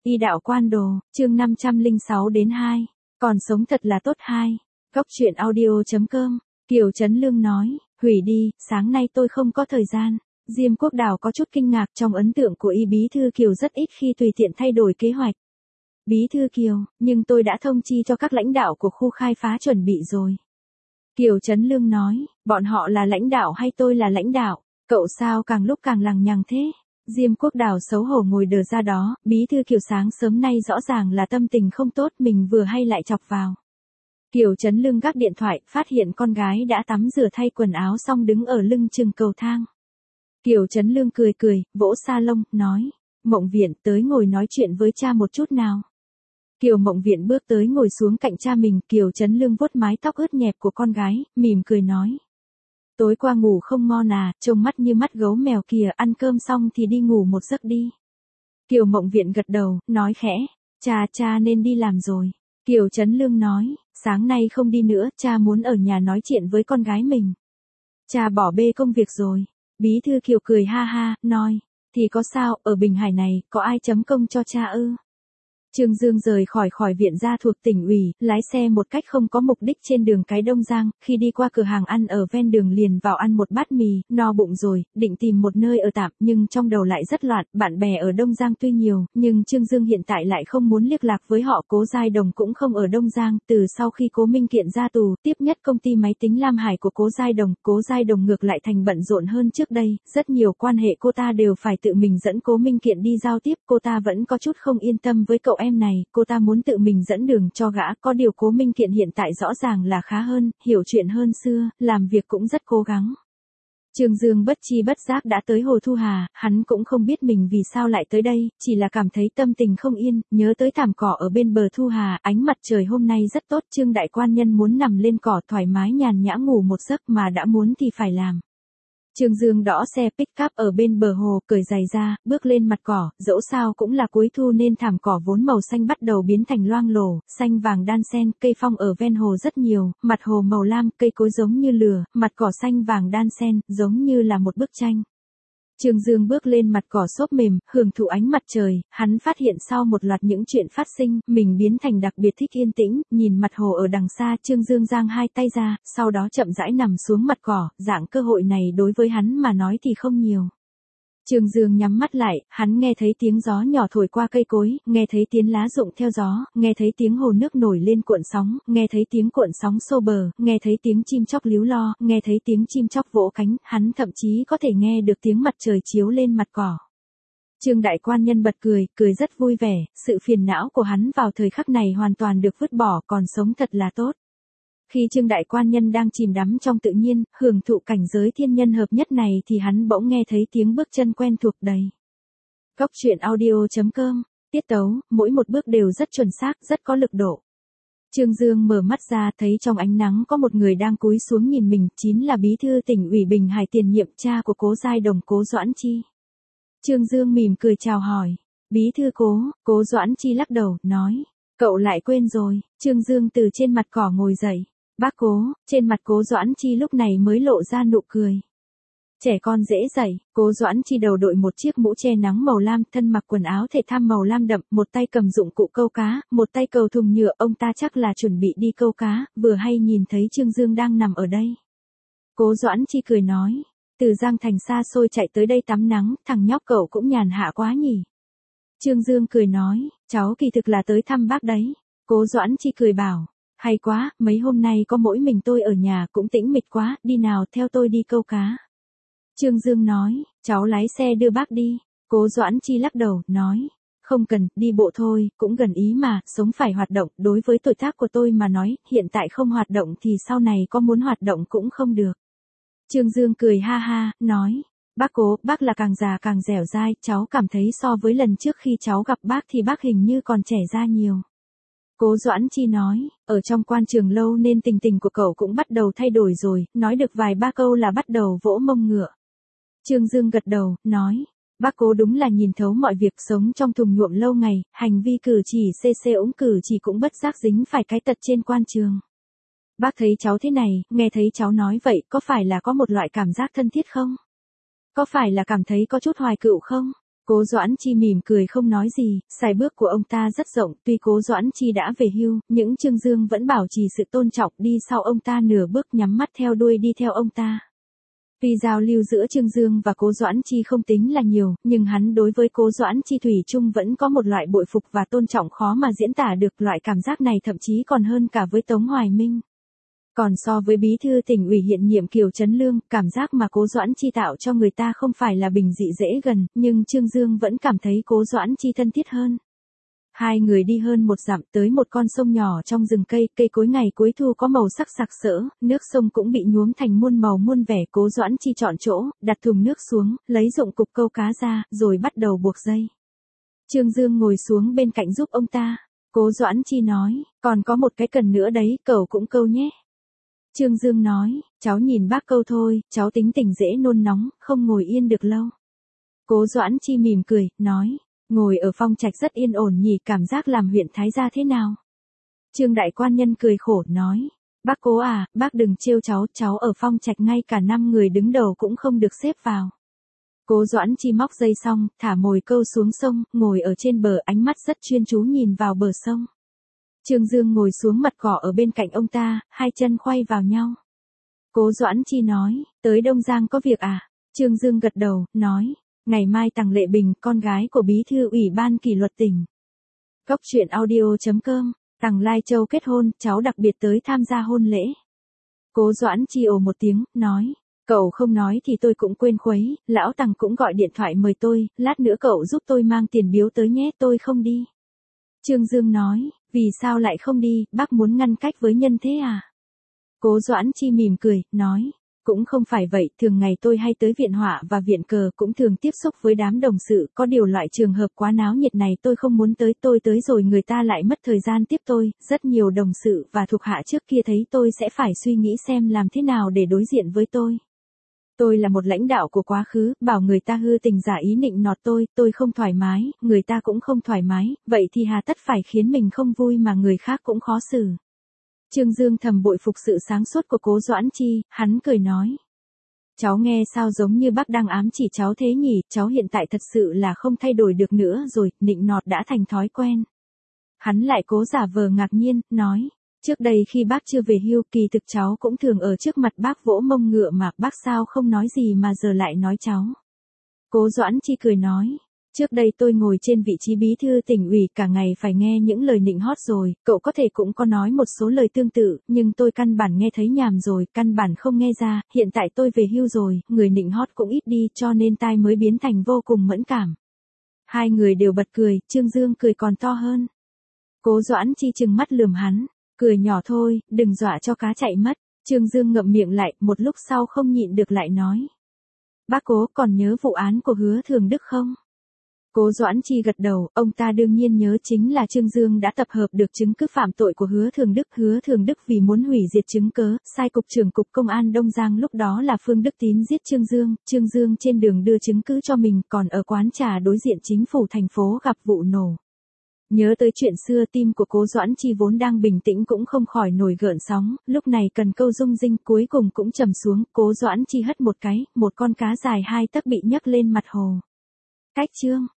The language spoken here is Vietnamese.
Y đạo quan đồ, chương 506 đến 2. Còn sống thật là tốt 2. Góc truyện audio.com. Kiều Trấn Lương nói, hủy đi, sáng nay tôi không có thời gian. Diêm Quốc Đào có chút kinh ngạc, trong ấn tượng của Y bí thư Kiều rất ít khi tùy tiện thay đổi kế hoạch. Bí thư Kiều, nhưng tôi đã thông chi cho các lãnh đạo của khu khai phá chuẩn bị rồi. Kiều Trấn Lương nói, bọn họ là lãnh đạo hay tôi là lãnh đạo? Cậu sao càng lúc càng lằng nhằng thế? Diêm Quốc Đào xấu hổ ngồi đờ ra đó, bí thư Kiều sáng sớm nay rõ ràng là tâm tình không tốt, mình vừa hay lại chọc vào. Kiều Trấn Lương gác điện thoại, phát hiện con gái đã tắm rửa thay quần áo xong đứng ở lưng chừng cầu thang. Kiều Trấn Lương cười cười, vỗ sa lông, nói, Mộng Viện tới ngồi nói chuyện với cha một chút nào. Kiều Mộng Viện bước tới ngồi xuống cạnh cha mình, Kiều Trấn Lương vuốt mái tóc ướt nhẹp của con gái, mỉm cười nói. Tối qua ngủ không ngon à, trông mắt như mắt gấu mèo kìa, ăn cơm xong thì đi ngủ một giấc đi. Kiều Mộng Viện gật đầu, nói khẽ, cha nên đi làm rồi. Kiều Trấn Lương nói, sáng nay không đi nữa, cha muốn ở nhà nói chuyện với con gái mình. Cha bỏ bê công việc rồi. Bí thư Kiều cười ha ha, nói, thì có sao, ở Bình Hải này, có ai chấm công cho cha ư? Trương Dương rời khỏi viện ra thuộc tỉnh ủy, lái xe một cách không có mục đích trên đường cái Đông Giang, khi đi qua cửa hàng ăn ở ven đường liền vào ăn một bát mì, no bụng rồi, định tìm một nơi ở tạm, nhưng trong đầu lại rất loạn, bạn bè ở Đông Giang tuy nhiều, nhưng Trương Dương hiện tại lại không muốn liên lạc với họ. Cố Giai Đồng cũng không ở Đông Giang, từ sau khi Cố Minh Kiện ra tù, tiếp nhất công ty máy tính Lam Hải của Cố Giai Đồng ngược lại thành bận rộn hơn trước đây, rất nhiều quan hệ cô ta đều phải tự mình dẫn Cố Minh Kiện đi giao tiếp, cô ta vẫn có chút không yên tâm với cậu em này, cô ta muốn tự mình dẫn đường cho gã, có điều Cố Minh Kiện hiện tại rõ ràng là khá hơn, hiểu chuyện hơn xưa, làm việc cũng rất cố gắng. Trương Dương bất chi bất giác đã tới Hồ Thu Hà, hắn cũng không biết mình vì sao lại tới đây, chỉ là cảm thấy tâm tình không yên, nhớ tới thảm cỏ ở bên bờ Thu Hà, ánh mặt trời hôm nay rất tốt, Trương đại quan nhân muốn nằm lên cỏ thoải mái nhàn nhã ngủ một giấc mà đã muốn thì phải làm. Trương Dương đõ xe pick-up ở bên bờ hồ, cởi giày ra, bước lên mặt cỏ, dẫu sao cũng là cuối thu nên thảm cỏ vốn màu xanh bắt đầu biến thành loang lổ, xanh vàng đan xen, cây phong ở ven hồ rất nhiều, mặt hồ màu lam, cây cối giống như lửa, mặt cỏ xanh vàng đan xen, giống như là một bức tranh. Trương Dương bước lên mặt cỏ xốp mềm, hưởng thụ ánh mặt trời, hắn phát hiện sau một loạt những chuyện phát sinh, mình biến thành đặc biệt thích yên tĩnh, nhìn mặt hồ ở đằng xa, Trương Dương giang hai tay ra, sau đó chậm rãi nằm xuống mặt cỏ, dạng cơ hội này đối với hắn mà nói thì không nhiều. Trương Dương nhắm mắt lại, hắn nghe thấy tiếng gió nhỏ thổi qua cây cối, nghe thấy tiếng lá rụng theo gió, nghe thấy tiếng hồ nước nổi lên cuộn sóng, nghe thấy tiếng cuộn sóng xô bờ, nghe thấy tiếng chim chóc líu lo, nghe thấy tiếng chim chóc vỗ cánh, hắn thậm chí có thể nghe được tiếng mặt trời chiếu lên mặt cỏ. Trương đại quan nhân bật cười, cười rất vui vẻ, sự phiền não của hắn vào thời khắc này hoàn toàn được vứt bỏ, còn sống thật là tốt. Khi Trương đại quan nhân đang chìm đắm trong tự nhiên, hưởng thụ cảnh giới thiên nhân hợp nhất này thì hắn bỗng nghe thấy tiếng bước chân quen thuộc đầy. Góc truyện audio.com, tiết tấu, mỗi một bước đều rất chuẩn xác, rất có lực độ. Trương Dương mở mắt ra thấy trong ánh nắng có một người đang cúi xuống nhìn mình, chính là bí thư tỉnh ủy Bình Hải tiền nhiệm cha của Cố Giai Đồng, Cố Doãn Chi. Trương Dương mỉm cười chào hỏi, bí thư Cố Doãn Chi lắc đầu, nói, cậu lại quên rồi. Trương Dương từ trên mặt cỏ ngồi dậy. Bác Cố, trên mặt Cố Doãn Chi lúc này mới lộ ra nụ cười. Trẻ con dễ dạy, Cố Doãn Chi đầu đội một chiếc mũ che nắng màu lam, thân mặc quần áo thể thao màu lam đậm, một tay cầm dụng cụ câu cá, một tay cầu thùng nhựa, ông ta chắc là chuẩn bị đi câu cá, vừa hay nhìn thấy Trương Dương đang nằm ở đây. Cố Doãn Chi cười nói, từ Giang Thành xa xôi chạy tới đây tắm nắng, thằng nhóc cậu cũng nhàn hạ quá nhỉ. Trương Dương cười nói, cháu kỳ thực là tới thăm bác đấy. Cố Doãn Chi cười bảo, hay quá, mấy hôm nay có mỗi mình tôi ở nhà cũng tĩnh mịch quá, đi nào theo tôi đi câu cá. Trương Dương nói, cháu lái xe đưa bác đi. Cố Doãn Chi lắc đầu, nói, không cần, đi bộ thôi, cũng gần ý mà, sống phải hoạt động, đối với tuổi tác của tôi mà nói, hiện tại không hoạt động thì sau này có muốn hoạt động cũng không được. Trương Dương cười ha ha, nói, bác Cố, bác là càng già càng dẻo dai, cháu cảm thấy so với lần trước khi cháu gặp bác thì bác hình như còn trẻ ra nhiều. Cố Doãn Chi nói, ở trong quan trường lâu nên tình tình của cậu cũng bắt đầu thay đổi rồi, nói được vài ba câu là bắt đầu vỗ mông ngựa. Trương Dương gật đầu, nói, bác Cố đúng là nhìn thấu mọi việc, sống trong thùng nhuộm lâu ngày, hành vi cử chỉ ống cử chỉ cũng bất giác dính phải cái tật trên quan trường. Bác thấy cháu thế này, nghe thấy cháu nói vậy, có phải là có một loại cảm giác thân thiết không? Có phải là cảm thấy có chút hoài cựu không? Cố Doãn Chi mỉm cười không nói gì, sải bước của ông ta rất rộng, tuy Cố Doãn Chi đã về hưu, những Trương Dương vẫn bảo trì sự tôn trọng đi sau ông ta nửa bước nhắm mắt theo đuôi đi theo ông ta. Tuy giao lưu giữa Trương Dương và Cố Doãn Chi không tính là nhiều, nhưng hắn đối với Cố Doãn Chi thủy chung vẫn có một loại bội phục và tôn trọng khó mà diễn tả được, loại cảm giác này thậm chí còn hơn cả với Tống Hoài Minh. Còn so với bí thư tỉnh ủy hiện nhiệm Kiều Trấn Lương, cảm giác mà Cố Doãn Chi tạo cho người ta không phải là bình dị dễ gần, nhưng Trương Dương vẫn cảm thấy Cố Doãn Chi thân thiết hơn. Hai người đi hơn một dặm tới một con sông nhỏ trong rừng cây, cây cối ngày cuối thu có màu sắc sặc sỡ, nước sông cũng bị nhuốm thành muôn màu muôn vẻ. Cố Doãn Chi chọn chỗ, đặt thùng nước xuống, lấy dụng cụ câu cá ra, rồi bắt đầu buộc dây. Trương Dương ngồi xuống bên cạnh giúp ông ta. Cố Doãn Chi nói, còn có một cái cần nữa đấy, cậu cũng câu nhé. Trương Dương nói, cháu nhìn bác câu thôi, cháu tính tình dễ nôn nóng, không ngồi yên được lâu. Cố Doãn Chi mỉm cười, nói, ngồi ở Phong Trạch rất yên ổn nhỉ, cảm giác làm huyện Thái gia thế nào? Trương Đại Quan Nhân cười khổ, nói, bác Cố à, bác đừng trêu cháu ở Phong Trạch ngay cả 5 người đứng đầu cũng không được xếp vào. Cố Doãn Chi móc dây xong, thả mồi câu xuống sông, ngồi ở trên bờ, ánh mắt rất chuyên chú nhìn vào bờ sông. Trương Dương ngồi xuống mặt cỏ ở bên cạnh ông ta, hai chân khoay vào nhau. Cố Doãn Chi nói, tới Đông Giang có việc à? Trương Dương gật đầu, nói, ngày mai Tằng Lệ Bình, con gái của bí thư ủy ban kỷ luật tỉnh. Góc truyện audio.com, Tằng Lai Châu kết hôn, cháu đặc biệt tới tham gia hôn lễ. Cố Doãn Chi ồ một tiếng, nói, cậu không nói thì tôi cũng quên khuấy, lão Tằng cũng gọi điện thoại mời tôi, lát nữa cậu giúp tôi mang tiền biếu tới nhé, tôi không đi. Trương Dương nói, vì sao lại không đi, bác muốn ngăn cách với nhân thế à? Cố Doãn Chi mỉm cười, nói, cũng không phải vậy, thường ngày tôi hay tới viện họa và viện cờ, cũng thường tiếp xúc với đám đồng sự, có điều loại trường hợp quá náo nhiệt này tôi không muốn tới, tôi tới rồi người ta lại mất thời gian tiếp tôi, rất nhiều đồng sự và thuộc hạ trước kia thấy tôi sẽ phải suy nghĩ xem làm thế nào để đối diện với tôi. Tôi là một lãnh đạo của quá khứ, bảo người ta hư tình giả ý nịnh nọt tôi không thoải mái, người ta cũng không thoải mái, vậy thì hà tất phải khiến mình không vui mà người khác cũng khó xử. Trương Dương thầm bội phục sự sáng suốt của Cố Doãn Chi, hắn cười nói. Cháu nghe sao giống như bác đang ám chỉ cháu thế nhỉ, cháu hiện tại thật sự là không thay đổi được nữa rồi, nịnh nọt đã thành thói quen. Hắn lại cố giả vờ ngạc nhiên, nói. Trước đây khi bác chưa về hưu, kỳ thực cháu cũng thường ở trước mặt bác vỗ mông ngựa mà, bác sao không nói gì mà giờ lại nói cháu. Cố Doãn Chi cười nói, trước đây tôi ngồi trên vị trí bí thư tỉnh ủy cả ngày phải nghe những lời nịnh hót rồi, cậu có thể cũng có nói một số lời tương tự, nhưng tôi căn bản nghe thấy nhàm rồi, căn bản không nghe ra, hiện tại tôi về hưu rồi, người nịnh hót cũng ít đi cho nên tai mới biến thành vô cùng mẫn cảm. Hai người đều bật cười, Trương Dương cười còn to hơn. Cố Doãn Chi trừng mắt lườm hắn. Cười nhỏ thôi, đừng dọa cho cá chạy mất. Trương Dương ngậm miệng lại, một lúc sau không nhịn được lại nói. Bác Cố còn nhớ vụ án của Hứa Thường Đức không? Cố Doãn Chi gật đầu, ông ta đương nhiên nhớ, chính là Trương Dương đã tập hợp được chứng cứ phạm tội của Hứa Thường Đức. Hứa Thường Đức vì muốn hủy diệt chứng cớ, sai cục trưởng cục công an Đông Giang lúc đó là Phương Đức Tín giết Trương Dương trên đường đưa chứng cứ cho mình, còn ở quán trà đối diện chính phủ thành phố gặp vụ nổ. Nhớ tới chuyện xưa, tim của Cố Doãn Chi vốn đang bình tĩnh cũng không khỏi nổi gợn sóng, lúc này cần câu dung dinh cuối cùng cũng trầm xuống, Cố Doãn Chi hất một cái, một con cá dài 2 tấc bị nhấc lên mặt hồ. Cách chương